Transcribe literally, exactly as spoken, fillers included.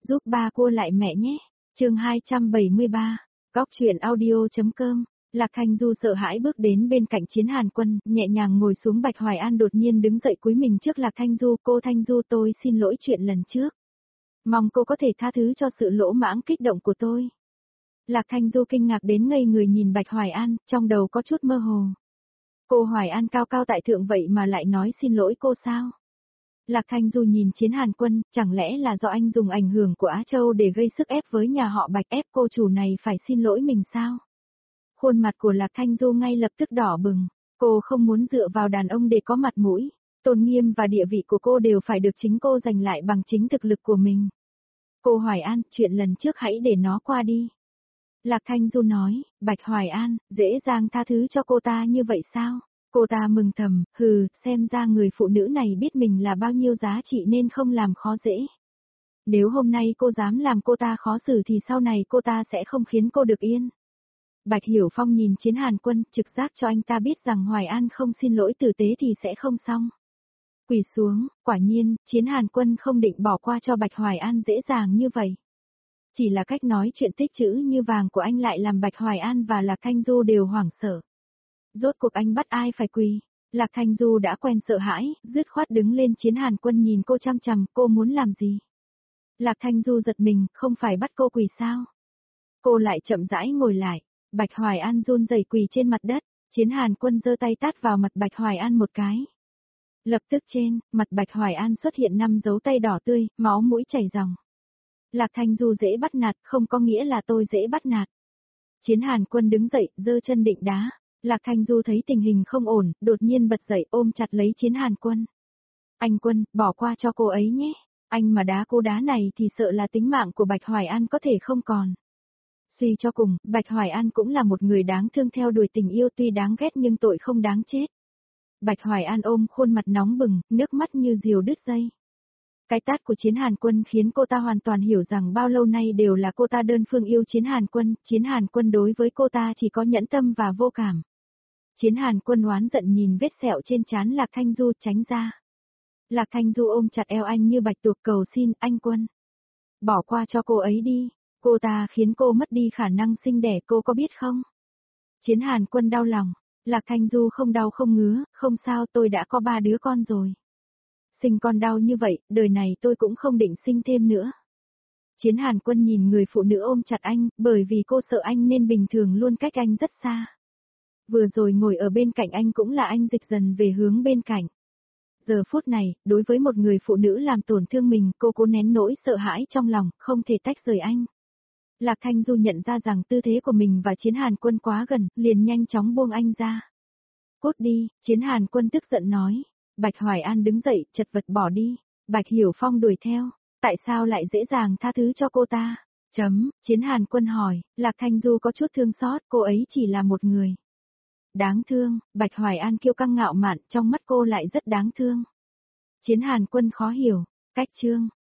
giúp ba cô lại mẹ nhé. Chương hai trăm bảy mươi ba. Góc truyện audio.com. Lạc Thanh Du sợ hãi bước đến bên cạnh Chiến Hàn Quân, nhẹ nhàng ngồi xuống. Bạch Hoài An đột nhiên đứng dậy cúi mình trước Lạc Thanh Du. Cô Thanh Du, tôi xin lỗi chuyện lần trước. Mong cô có thể tha thứ cho sự lỗ mãng kích động của tôi. Lạc Thanh Du kinh ngạc đến ngây người nhìn Bạch Hoài An, trong đầu có chút mơ hồ. Cô Hoài An cao cao tại thượng vậy mà lại nói xin lỗi cô sao? Lạc Thanh Du nhìn Chiến Hàn Quân, chẳng lẽ là do anh dùng ảnh hưởng của Á Châu để gây sức ép với nhà họ Bạch, ép cô chủ này phải xin lỗi mình sao? Khuôn mặt của Lạc Thanh Du ngay lập tức đỏ bừng, cô không muốn dựa vào đàn ông để có mặt mũi, tôn nghiêm và địa vị của cô đều phải được chính cô giành lại bằng chính thực lực của mình. Cô Hoài An, chuyện lần trước hãy để nó qua đi. Lạc Thanh Du nói, Bạch Hoài An, dễ dàng tha thứ cho cô ta như vậy sao? Cô ta mừng thầm, hừ, xem ra người phụ nữ này biết mình là bao nhiêu giá trị nên không làm khó dễ. Nếu hôm nay cô dám làm cô ta khó xử thì sau này cô ta sẽ không khiến cô được yên. Bạch Hiểu Phong nhìn Chiến Hàn Quân, trực giác cho anh ta biết rằng Hoài An không xin lỗi tử tế thì sẽ không xong. Quỳ xuống, quả nhiên, Chiến Hàn Quân không định bỏ qua cho Bạch Hoài An dễ dàng như vậy. Chỉ là cách nói chuyện tích chữ như vàng của anh lại làm Bạch Hoài An và Lạc Thanh Du đều hoảng sợ. Rốt cuộc anh bắt ai phải quỳ? Lạc Thanh Du đã quen sợ hãi, dứt khoát đứng lên. Chiến Hàn Quân nhìn cô chăm chằm, cô muốn làm gì? Lạc Thanh Du giật mình, không phải bắt cô quỳ sao? Cô lại chậm rãi ngồi lại, Bạch Hoài An run rẩy quỳ trên mặt đất, Chiến Hàn Quân giơ tay tát vào mặt Bạch Hoài An một cái. Lập tức trên, mặt Bạch Hoài An xuất hiện năm dấu tay đỏ tươi, máu mũi chảy ròng. Lạc Thanh Du dễ bắt nạt, không có nghĩa là tôi dễ bắt nạt. Chiến Hàn Quân đứng dậy, giơ chân định đá. Lạc Thanh Du thấy tình hình không ổn, đột nhiên bật dậy ôm chặt lấy Chiến Hàn Quân. Anh Quân, bỏ qua cho cô ấy nhé. Anh mà đá cô đá này thì sợ là tính mạng của Bạch Hoài An có thể không còn. Suy cho cùng, Bạch Hoài An cũng là một người đáng thương theo đuổi tình yêu, tuy đáng ghét nhưng tội không đáng chết. Bạch Hoài An ôm khuôn mặt nóng bừng, nước mắt như diều đứt dây. Cái tát của Chiến Hàn Quân khiến cô ta hoàn toàn hiểu rằng bao lâu nay đều là cô ta đơn phương yêu Chiến Hàn Quân, Chiến Hàn Quân đối với cô ta chỉ có nhẫn tâm và vô cảm. Chiến Hàn Quân oán giận nhìn vết sẹo trên trán Lạc Thanh Du, tránh ra. Lạc Thanh Du ôm chặt eo anh như bạch tuộc, cầu xin, anh Quân. Bỏ qua cho cô ấy đi, cô ta khiến cô mất đi khả năng sinh đẻ, cô có biết không? Chiến Hàn Quân đau lòng, Lạc Thanh Du không đau không ngứa, không sao, tôi đã có ba đứa con rồi. Sinh con đau như vậy, đời này tôi cũng không định sinh thêm nữa. Chiến Hàn Quân nhìn người phụ nữ ôm chặt anh, bởi vì cô sợ anh nên bình thường luôn cách anh rất xa. Vừa rồi ngồi ở bên cạnh anh cũng là anh dịch dần về hướng bên cạnh. Giờ phút này, đối với một người phụ nữ làm tổn thương mình, cô cố nén nỗi sợ hãi trong lòng, không thể tách rời anh. Lạc Thanh Du nhận ra rằng tư thế của mình và Chiến Hàn Quân quá gần, liền nhanh chóng buông anh ra. Cút đi, Chiến Hàn Quân tức giận nói. Bạch Hoài An đứng dậy, chật vật bỏ đi. Bạch Hiểu Phong đuổi theo. Tại sao lại dễ dàng tha thứ cho cô ta? Chấm, Chiến Hàn Quân hỏi. Lạc Thanh Du có chút thương xót, cô ấy chỉ là một người. Đáng thương, Bạch Hoài An kiêu căng ngạo mạn, trong mắt cô lại rất đáng thương. Chiến Hàn Quân khó hiểu. Cách chương.